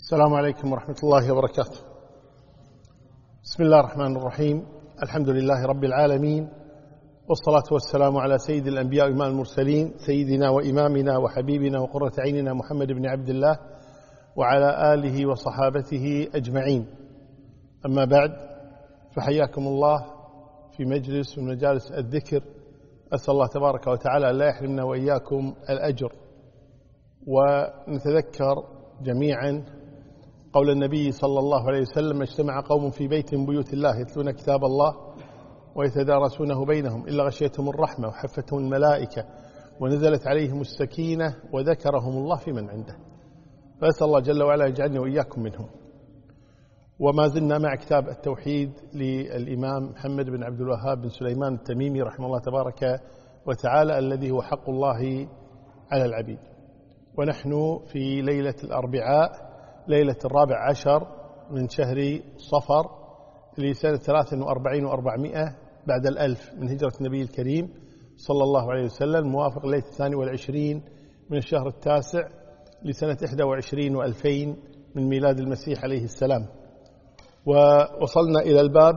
السلام عليكم ورحمة الله وبركاته. بسم الله الرحمن الرحيم. الحمد لله رب العالمين، والصلاة والسلام على سيد الأنبياء وإمام المرسلين، سيدنا وإمامنا وحبيبنا وقرة عيننا محمد بن عبد الله وعلى آله وصحابته أجمعين. أما بعد، فحياكم الله في مجلس من مجالس الذكر. أسأل الله تبارك وتعالى أن لا يحرمنا وإياكم الأجر. ونتذكر جميعا قول النبي صلى الله عليه وسلم: اجتمع قوم في بيت من بيوت الله يتلون كتاب الله ويتدارسونه بينهم إلا غشيتهم الرحمة وحفتهم الملائكة ونزلت عليهم السكينة وذكرهم الله في من عنده. فأسأل الله جل وعلا يجعلني وإياكم منهم. وما زلنا مع كتاب التوحيد للإمام محمد بن عبد الوهاب بن سليمان التميمي رحمه الله تبارك وتعالى، الذي هو حق الله على العبيد. ونحن في ليلة الأربعاء، ليلة 14 من شهر صفر لسنة 43 و400 بعد الألف من هجرة النبي الكريم صلى الله عليه وسلم، موافق ليلة 22 من الشهر التاسع لسنة 21 و2000 من ميلاد المسيح عليه السلام. ووصلنا إلى الباب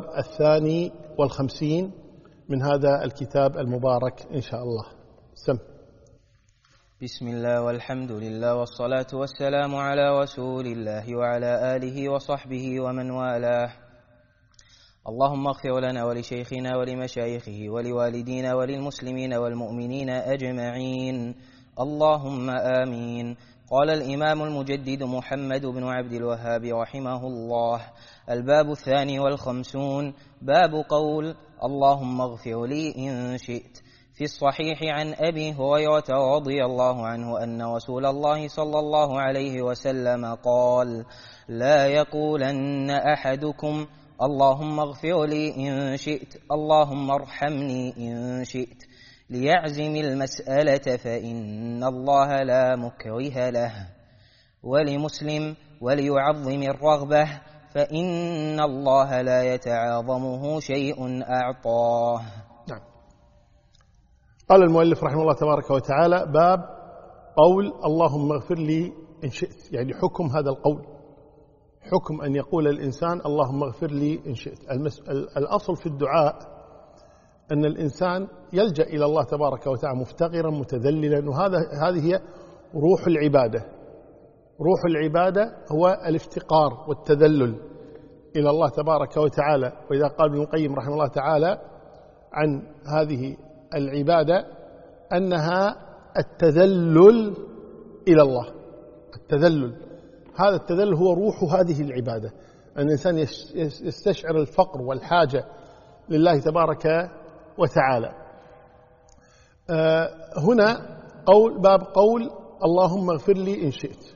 52 من هذا الكتاب المبارك إن شاء الله. سم. بسم الله والحمد لله والصلاة والسلام على رسول الله وعلى آله وصحبه ومن والاه. اللهم اغفر لنا ولشيخنا ولمشايخه ولوالدينا وللمسلمين والمؤمنين أجمعين، اللهم آمين. قال الإمام المجدد محمد بن عبد الوهاب رحمه الله: الباب 52، باب قول اللهم اغفر لي إن شئت. في الصحيح عن أبي هريرة رضي الله عنه أن رسول الله صلى الله عليه وسلم قال: لا يقولن أحدكم اللهم اغفر لي إن شئت، اللهم ارحمني إن شئت، ليعزم المسألة فإن الله لا مكره له. ولمسلم: وليعظم الرغبة فإن الله لا يتعاظمه شيء أعطاه. نعم. قال المؤلف رحمه الله تبارك وتعالى: باب قول اللهم اغفر لي إن شئت، يعني حكم هذا القول، حكم أن يقول الإنسان اللهم اغفر لي إن شئت. الأصل في الدعاء أن الإنسان يلجأ إلى الله تبارك وتعالى مفتقرا متذللا، وهذه هي روح العبادة. روح العبادة هو الافتقار والتذلل إلى الله تبارك وتعالى. وإذا قال ابن القيم رحمه الله تعالى عن هذه العبادة أنها التذلل إلى الله، التذلل، هذا التذلل هو روح هذه العبادة، أن الإنسان يستشعر الفقر والحاجة لله تبارك وتعالى. هنا باب قول اللهم اغفر لي إن شئت.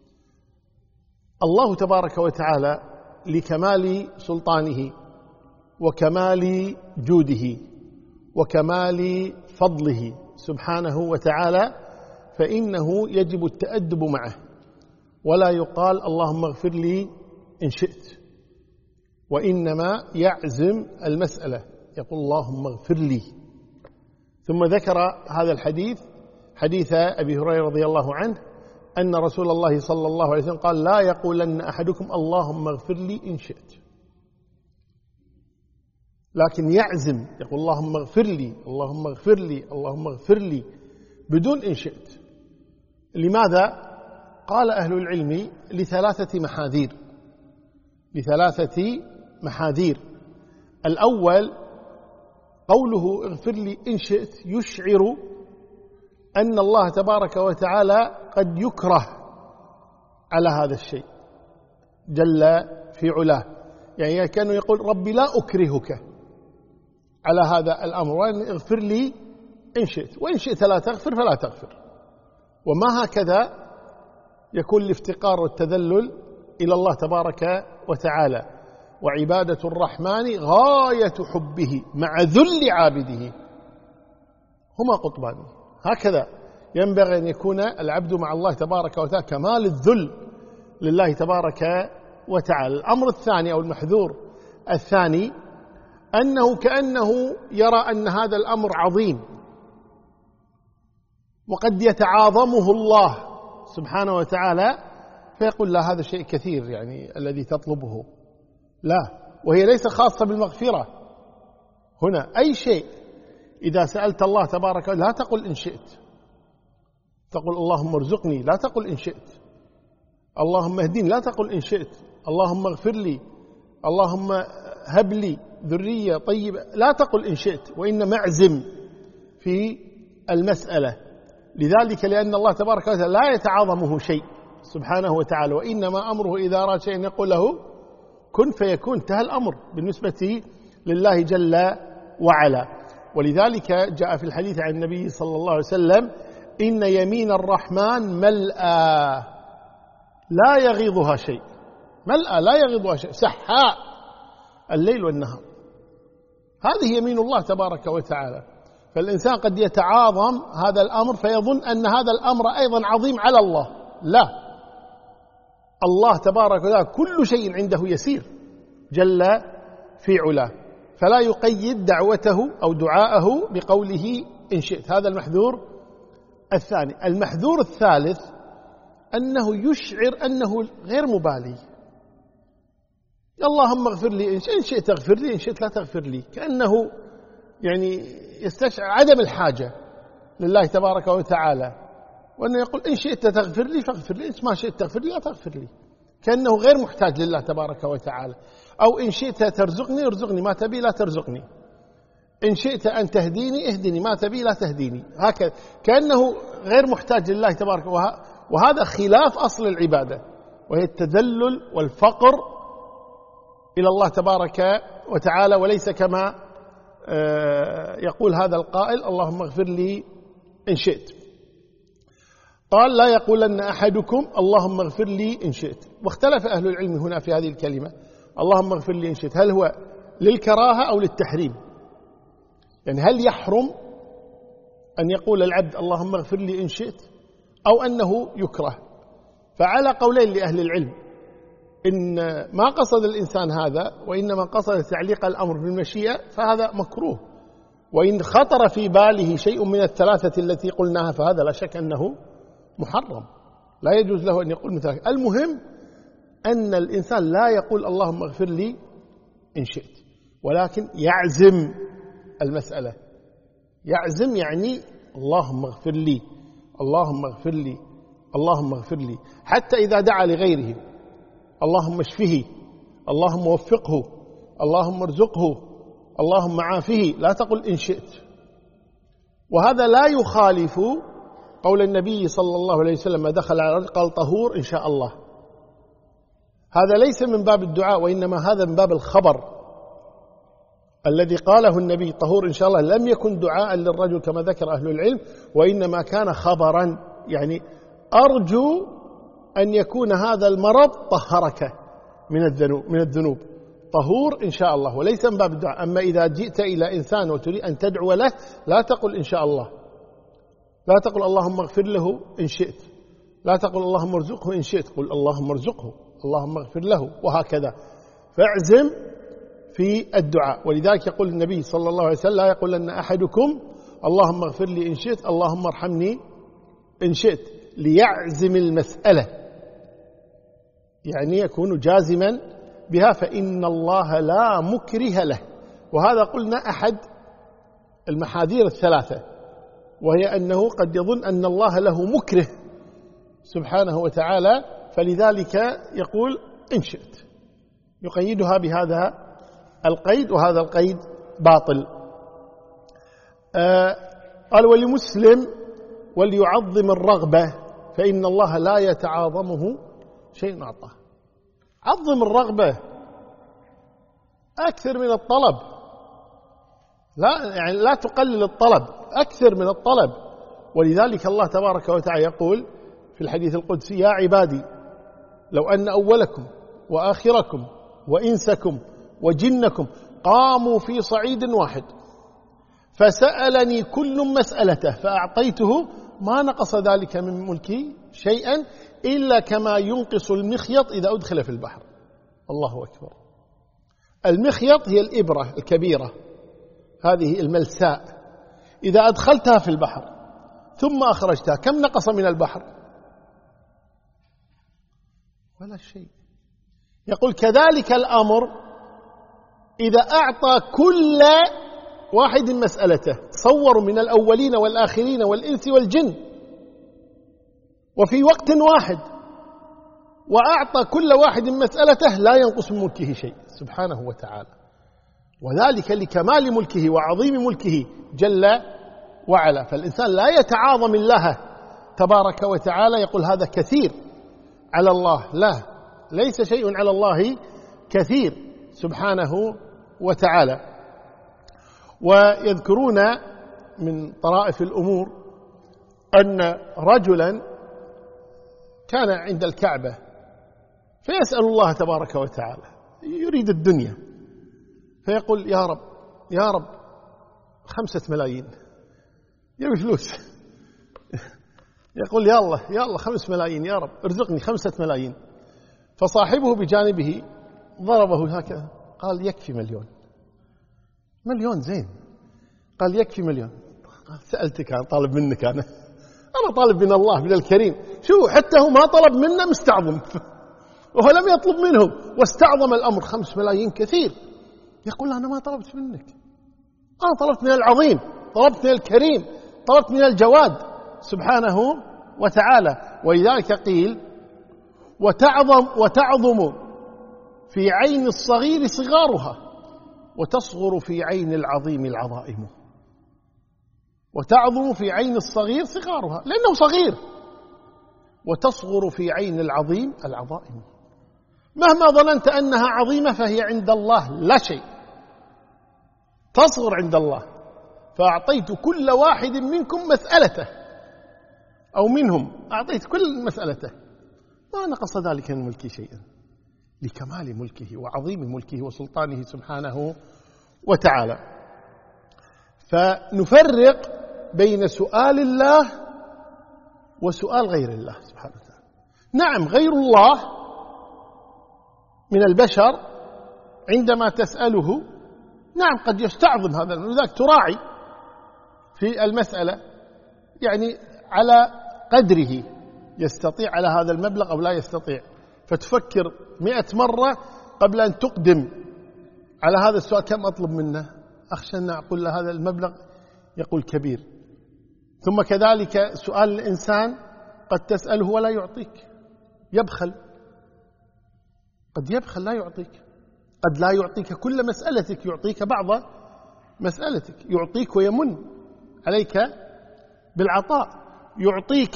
الله تبارك وتعالى لكمال سلطانه وكمال جوده وكمال فضله سبحانه وتعالى، فإنه يجب التأدب معه، ولا يقال اللهم اغفر لي إن شئت، وإنما يعزم المسألة، يقول اللهم اغفر لي. ثم ذكر هذا الحديث، حديث أبي هريرة رضي الله عنه أن رسول الله صلى الله عليه وسلم قال: لا يقولن أحدكم اللهم اغفر لي إن شئت، لكن يعزم، يقول اللهم اغفر لي، اللهم اغفر لي، اللهم اغفر لي، بدون إن شئت. لماذا؟ قال أهل العلم: لثلاثة محاذير. الأول قوله اغفر لي إن شئت يشعر أن الله تبارك وتعالى قد يكره على هذا الشيء جل في علاه، يعني كانوا يقول ربي لا أكرهك على هذا الأمر، وأن اغفر لي إن شئت، وإن شئت لا تغفر فلا تغفر. وما هكذا يكون الافتقار والتذلل إلى الله تبارك وتعالى. وعبادة الرحمن غاية حبه مع ذل عابده، هما قطبان. هكذا ينبغي أن يكون العبد مع الله تبارك وتعالى، كمال الذل لله تبارك وتعالى. الأمر الثاني أو المحذور الثاني أنه كأنه يرى أن هذا الأمر عظيم وقد يتعاظمه الله سبحانه وتعالى، فيقول لا هذا شيء كثير يعني الذي تطلبه، لا، وهي ليس خاصة بالمغفرة. هنا أي شيء إذا سألت الله تبارك وتعالى لا تقل إن شئت، تقول اللهم ارزقني، لا تقل إن شئت. اللهم اهدني، لا تقل إن شئت. اللهم اغفر لي، اللهم هب لي ذرية طيبة، لا تقل إن شئت، وإنما اعزم في المسألة. لذلك لأن الله تبارك وتعالى لا يتعاظمه شيء سبحانه وتعالى، وإنما أمره إذا أراد شيئا يقول له كن فيكون، انتهى الأمر بالنسبة لله جل وعلا. ولذلك جاء في الحديث عن النبي صلى الله عليه وسلم إن يمين الرحمن ملأى لا يغيضها شيء، ملأى لا يغيضها شيء، سحاء الليل والنهار. هذه يمين الله تبارك وتعالى. فالإنسان قد يتعاظم هذا الأمر فيظن أن هذا الأمر أيضا عظيم على الله، لا، الله تبارك وتعالى كل شيء عنده يسير جل في علاه، فلا يقيد دعوته أو دعاءه بقوله إن شئت. هذا المحذور الثاني. المحذور الثالث أنه يشعر أنه غير مبالي، اللهم اغفر لي إن شئت اغفر لي، إن شئت لا تغفر لي، كأنه يعني يستشعر عدم الحاجة لله تبارك وتعالى، وأنه يقول إن شئت تغفر لي فاغفر لي، إن ما شئت تغفر لي لا تغفر لي، كأنه غير محتاج لله تبارك وتعالى. أو إن شئت ترزقني ارزقني، ما تبي لا ترزقني، إن شئت أن تهديني اهدني، ما تبي لا تهديني، هكذا كأنه غير محتاج لله تبارك. وهذا خلاف أصل العبادة، وهي التذلل والفقر إلى الله تبارك وتعالى، وليس كما يقول هذا القائل اللهم اغفر لي إن شئت. قال لا يقولن أحدكم اللهم اغفر لي إن شئت. واختلف أهل العلم هنا في هذه الكلمة اللهم اغفر لي إن شئت، هل هو للكراهة أو للتحريم؟ يعني هل يحرم أن يقول العبد اللهم اغفر لي إن شئت، أو أنه يكره؟ فعلى قولين لأهل العلم، إن ما قصد الإنسان هذا وإنما قصد تعليق الأمر بالمشيئة فهذا مكروه، وإن خطر في باله شيء من الثلاثة التي قلناها فهذا لا شك أنه محرم، لا يجوز له أن يقول مثل. المهم أن الإنسان لا يقول اللهم اغفر لي إن شئت، ولكن يعزم المسألة. يعزم يعني اللهم اغفر لي، اللهم اغفر لي، اللهم اغفر لي. حتى إذا دعا لغيره اللهم اشفه، اللهم وفقه، اللهم ارزقه، اللهم عافه، لا تقل إن شئت. وهذا لا يخالف قول النبي صلى الله عليه وسلم ما دخل على رجل قال طهور إن شاء الله. هذا ليس من باب الدعاء، وإنما هذا من باب الخبر الذي قاله النبي طهور إن شاء الله، لم يكن دعاء للرجل كما ذكر أهل العلم، وإنما كان خبرا، يعني أرجو أن يكون هذا المرض طهرك من الذنوب، طهور إن شاء الله، وليس من باب الدعاء. أما إذا جئت إلى إنسان وتريد أن تدعو له لا تقل إن شاء الله، لا تقل اللهم اغفر له إن شئت، لا تقل اللهم ارزقه إن شئت، قل اللهم ارزقه، اللهم اغفر له، وهكذا. فاعزم في الدعاء. ولذلك يقول النبي صلى الله عليه وسلم لا يقول أن أحدكم اللهم اغفر لي إن شئت، اللهم ارحمني إن شئت، ليعزم المسألة، يعني يكون جازما بها، فإن الله لا مكره له. وهذا قلنا أحد المحاذير الثلاثة، وهي أنه قد يظن أن الله له مكره سبحانه وتعالى، فلذلك يقول إن شئت، يقيدها بهذا القيد، وهذا القيد باطل. قال ولمسلم وليعظم الرغبة فإن الله لا يتعاظمه شيء أعطاه. عظم الرغبة أكثر من الطلب، لا تقلل الطلب، أكثر من الطلب. ولذلك الله تبارك وتعالى يقول في الحديث القدسي يا عبادي لو أن أولكم وآخركم وإنسكم وجنكم قاموا في صعيد واحد فسألني كل مسألته فأعطيته ما نقص ذلك من ملكي شيئا إلا كما ينقص المخيط إذا أدخل في البحر. الله أكبر. المخيط هي الإبرة الكبيرة، هذه الملساء، إذا أدخلتها في البحر ثم أخرجتها كم نقص من البحر؟ ولا شيء. يقول كذلك الأمر إذا أعطى كل واحد مسألته. تصوروا من الأولين والآخرين والإنس والجن وفي وقت واحد، وأعطى كل واحد مسألته لا ينقص من ملكه شيء سبحانه وتعالى، وذلك لكمال ملكه وعظيم ملكه جل وعلا. فالإنسان لا يتعاظم الله تبارك وتعالى يقول هذا كثير على الله، لا، ليس شيء على الله كثير سبحانه وتعالى. ويذكرون من طرائف الأمور أن رجلا كان عند الكعبة فيسأل الله تبارك وتعالى، يريد الدنيا، فيقول يا رب يا رب 5 ملايين، يبي فلوس. يقول يا الله 5 ملايين يا رب ارزقني 5 ملايين. فصاحبه بجانبه ضربه هكذا قال يكفي 1,000,000. 1,000,000 زين. قال يكفي 1,000,000. قال سألتك، أنا طالب منك، أنا طالب من الله من الكريم. شو حتى هو ما طلب منا مستعظم، وهو لم يطلب منه واستعظم الأمر. 5 ملايين كثير. يقول أنا ما طلبت منك، أنا طلبت من العظيم، طلبت من الكريم، طلبت من الجواد سبحانه وتعالى. ولذلك قيل وتعظم في عين الصغير صغارها وتصغر في عين العظيم العظائم. وتعظم في عين الصغير صغارها لأنه صغير، وتصغر في عين العظيم العظائم. مهما ظننت أنها عظيمة فهي عند الله لا شيء، تصغر عند الله. فأعطيت كل واحد منكم مسألته، أو منهم أعطيت كل مسألته، ما نقص ذلك من ملكي شيئا، لكمال ملكه وعظيم ملكه وسلطانه سبحانه وتعالى. فنفرق بين سؤال الله وسؤال غير الله سبحانه وتعالى. نعم غير الله من البشر عندما تسأله نعم قد يستعظم هذا، لذلك تراعي في المسألة يعني على قدره، يستطيع على هذا المبلغ أو لا يستطيع، فتفكر 100 مرة قبل أن تقدم على هذا السؤال. كم أطلب منه؟ أخشى أن أقول له هذا المبلغ، يقول كبير. ثم كذلك سؤال الإنسان قد تسأله ولا يعطيك، يبخل، قد يبخل لا يعطيك، قد لا يعطيك كل مسألتك، يعطيك بعض مسألتك، يعطيك ويمن عليك بالعطاء، يعطيك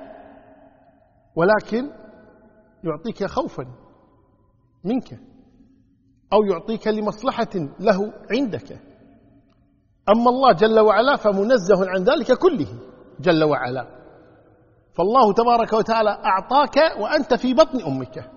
ولكن يعطيك خوفا منك، أو يعطيك لمصلحة له عندك. أما الله جل وعلا فمنزه عن ذلك كله جل وعلا. فالله تبارك وتعالى أعطاك وأنت في بطن أمك،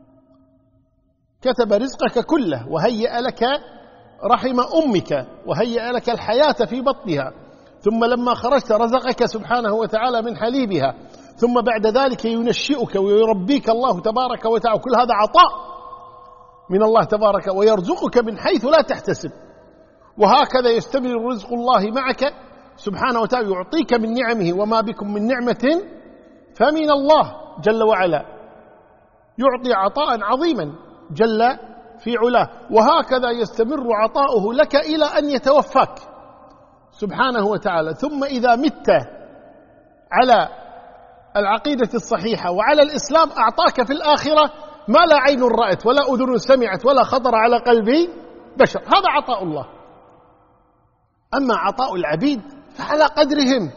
كتب رزقك كله، وهيأ لك رحم أمك، وهيأ لك الحياة في بطنها، ثم لما خرجت رزقك سبحانه وتعالى من حليبها، ثم بعد ذلك ينشئك ويربيك الله تبارك وتعالى. كل هذا عطاء من الله تبارك، ويرزقك من حيث لا تحتسب. وهكذا يستمر رزق الله معك سبحانه وتعالى، يعطيك من نعمه، وما بكم من نعمة فمن الله جل وعلا، يعطي عطاء عظيما جل في علاه. وهكذا يستمر عطاؤه لك إلى أن يتوفاك سبحانه وتعالى. ثم إذا مت على العقيدة الصحيحة وعلى الإسلام أعطاك في الآخرة ما لا عين رأت ولا أذن سمعت ولا خطر على قلب بشر. هذا عطاء الله. أما عطاء العبيد فعلى قدرهم.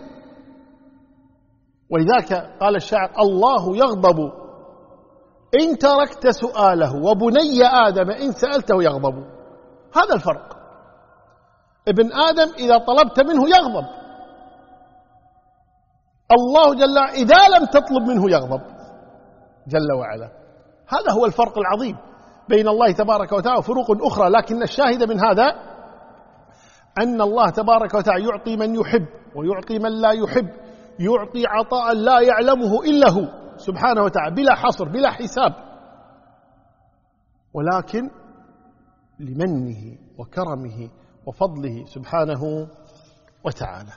ولذلك قال الشاعر الله يغضب إن تركت سؤاله، وبني آدم إن سألته يغضب. هذا الفرق. ابن آدم إذا طلبت منه يغضب، الله جل وعلا إذا لم تطلب منه يغضب جل وعلا. هذا هو الفرق العظيم بين الله تبارك وتعالى وفروق أخرى. لكن الشاهد من هذا أن الله تبارك وتعالى يعطي من يحب ويعطي من لا يحب، يعطي عطاء لا يعلمه إلا هو سبحانه وتعالى، بلا حصر بلا حساب، ولكن لمنه وكرمه وفضله سبحانه وتعالى.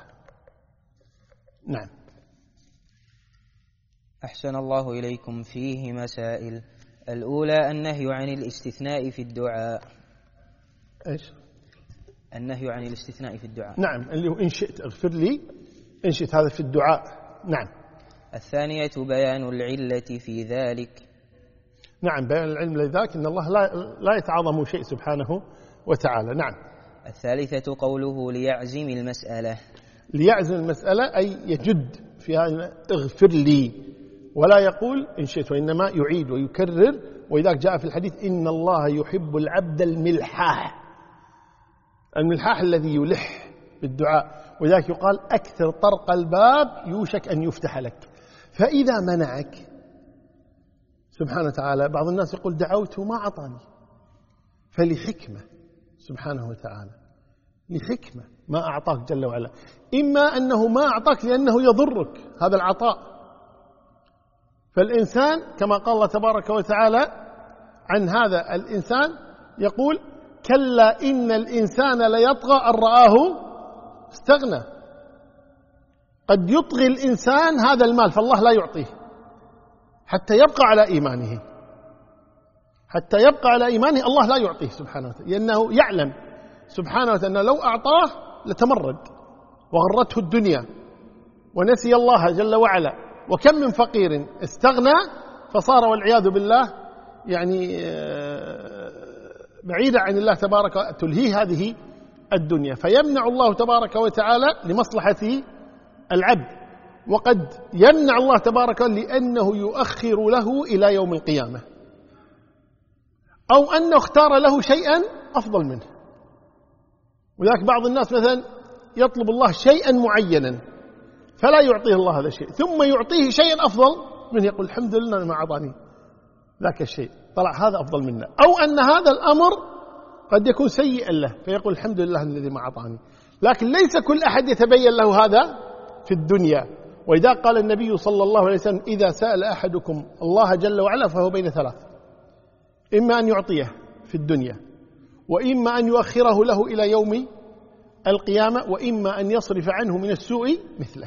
نعم. أحسن الله إليكم. فيه مسائل. الأولى النهي عن الاستثناء في الدعاء. إيش؟ النهي عن الاستثناء في الدعاء. نعم، اللي هو إن شئت اغفر لي، إن شئت، هذا في الدعاء. نعم. الثانية بيان العلة في ذلك. نعم، بيان العلم لذاك أن الله لا يتعاظم شيء سبحانه وتعالى. نعم. الثالثة قوله ليعزم المسألة. ليعزم المسألة أي يجد في هذا اغفر لي، ولا يقول إن شئت، وإنما يعيد ويكرر. وإذا جاء في الحديث إن الله يحب العبد الملحاح، الملحاح الذي يلح بالدعاء، وذلك يقال أكثر طرق الباب يوشك أن يفتح لك. فإذا منعك سبحانه وتعالى، بعض الناس يقول دعوت وما أعطاني، فلحكمة سبحانه وتعالى، لحكمة ما أعطاك جل وعلا. إما أنه ما أعطاك لأنه يضرك هذا العطاء، فالإنسان كما قال الله تبارك وتعالى عن هذا الإنسان يقول كلا إن الإنسان ليطغى أن رآه استغنى. قد يطغي الإنسان هذا المال فالله لا يعطيه حتى يبقى على إيمانه، حتى يبقى على إيمانه الله لا يعطيه سبحانه وتعالى، لأنه يعلم سبحانه وتعالى لو أعطاه لتمرد وغرته الدنيا ونسي الله جل وعلا. وكم من فقير استغنى فصار والعياذ بالله يعني بعيدا عن الله تبارك وتعالى، تلهيه هذه الدنيا، فيمنع الله تبارك وتعالى لمصلحة العبد، وقد يمنع الله تبارك وتعالى لأنه يؤخر له إلى يوم القيامة، أو أنه اختار له شيئا أفضل منه. وذلك بعض الناس مثلا يطلب الله شيئا معينا فلا يعطيه الله هذا الشيء، ثم يعطيه شيئا أفضل منه، يقول الحمد لله ما أعطاني ذاك الشيء، طلع هذا أفضل منه. أو أن هذا الأمر قد يكون سيئا له فيقول الحمد لله الذي ما أعطاني. لكن ليس كل أحد يتبين له هذا في الدنيا. وإذا قال النبي صلى الله عليه وسلم إذا سأل أحدكم الله جل وعلا فهو بين ثلاث، إما أن يعطيه في الدنيا، وإما أن يؤخره له إلى يوم القيامة، وإما أن يصرف عنه من السوء مثله.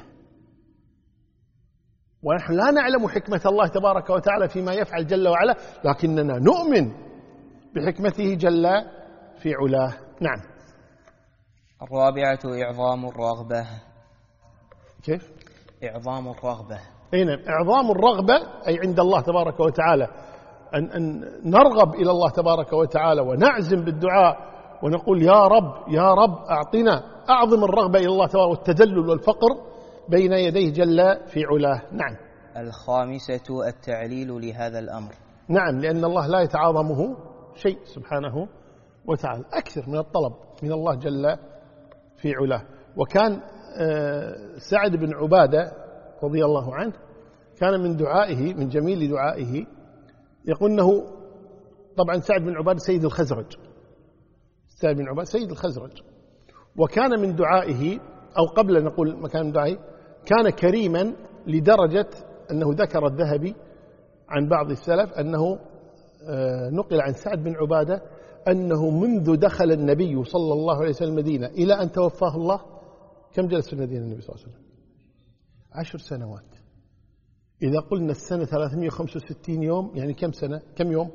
ونحن لا نعلم حكمة الله تبارك وتعالى فيما يفعل جل وعلا، لكننا نؤمن بحكمته جل في علاه. نعم. الرابعة إعظام الرغبة. كيف؟ إعظام الرغبة. أي نعم، إعظام الرغبة أي عند الله تبارك وتعالى، أن نرغب إلى الله تبارك وتعالى ونعزم بالدعاء ونقول يا رب يا رب أعطنا، أعظم الرغبة إلى الله تبارك والتذلل والفقر بين يديه جل في علاه. نعم. الخامسة التعليل لهذا الأمر. نعم، لأن الله لا يتعاظمه شيء سبحانه وتعالى، أكثر من الطلب من الله جل في علاه. وكان سعد بن عبادة رضي الله عنه كان من دعائه، من جميل دعائه، يقول أنه طبعا سعد بن عبادة سيد الخزرج، سعد بن عبادة سيد الخزرج، وكان من دعائه، أو قبل أن نقول مكان من دعائه، كان كريما لدرجة أنه ذكر الذهبي عن بعض السلف أنه نقل عن سعد بن عبادة أنه منذ دخل النبي صلى الله عليه وسلم المدينة إلى أن توفاه الله، كم جلس في المدينة النبي صلى الله عليه وسلم؟ 10 سنوات. إذا قلنا السنة 365 يوم، يعني كم سنة؟ كم يوم؟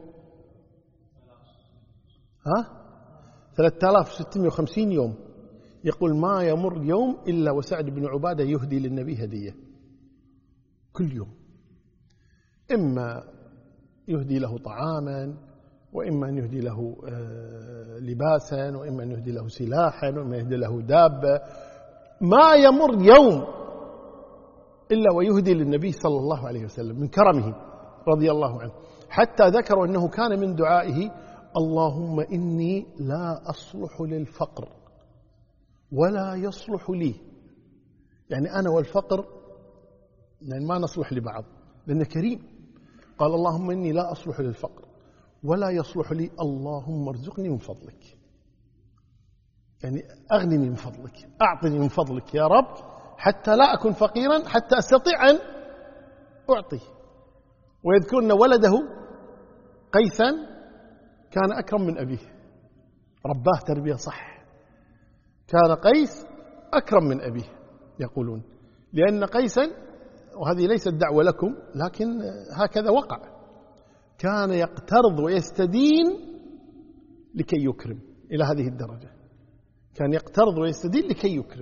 3650 يوم. يقول ما يمر يوم إلا وسعد بن عبادة يهدي للنبي هدية كل يوم، إما يهدي له طعاما، وإما أن يهدي له لباسا، وإما أن يهدي له سلاحا، وإما يهدي له دابة. ما يمر يوم إلا ويهدي للنبي صلى الله عليه وسلم من كرمه رضي الله عنه. حتى ذكروا أنه كان من دعائه اللهم إني لا أصلح للفقر ولا يصلح لي، يعني أنا والفقر يعني ما نصلح لبعض، لأنه كريم. قال اللهم إني لا أصلح للفقر ولا يصلح لي، اللهم ارزقني من فضلك، يعني أغنني من فضلك، أعطني من فضلك يا رب حتى لا أكون فقيرا، حتى أستطيع أن أعطي. ويذكرن ولده قيسا كان أكرم من أبيه، رباه تربية صح، كان قيس أكرم من أبيه يقولون، لأن قيسا، وهذه ليست دعوة لكم لكن هكذا وقع، كان يقترض ويستدين لكي يكرم، إلى هذه الدرجة كان يقترض ويستدين لكي يكرم.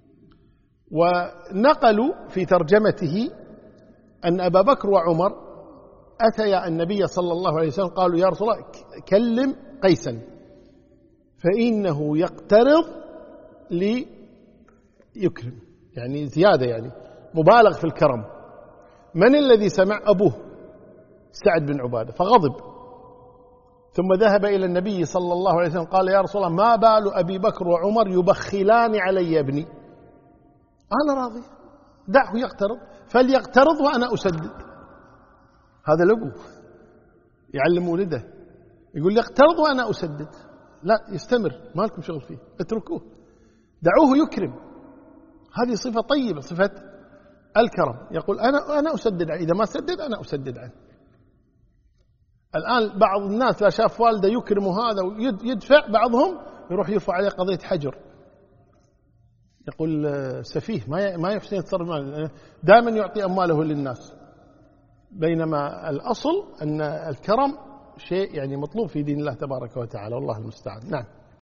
ونقلوا في ترجمته أن أبا بكر وعمر أتيا النبي صلى الله عليه وسلم قالوا يا رسول الله كلم قيسا فإنه يقترض ليكرم، يعني زيادة، يعني مبالغ في الكرم. من الذي سمع؟ أبوه سعد بن عبادة، فغضب، ثم ذهب إلى النبي صلى الله عليه وسلم قال يا رسول الله ما بال أبي بكر وعمر يبخلان علي ابني؟ أنا راضي، دعه يقترض، فليقترض وأنا أسدد. هذا الأبو يعلم ولده، يقول يقترض وأنا أسدد، لا يستمر، ما لكم شغل فيه، اتركوه، دعوه يكرم. هذه صفة طيبة، صفة الكرم. يقول أنا أسدد عنه، إذا ما سدد أنا أسدد عنه. الآن بعض الناس لا شاف والده يكرم هذا ويدفع، بعضهم يروح يرفع عليه قضية حجر، يقول سفيه ما يحسن يتصرف ماله، دائما يعطي أمواله للناس، بينما الأصل أن الكرم شيء يعني مطلوب في دين الله تبارك وتعالى، والله المستعان. نعم.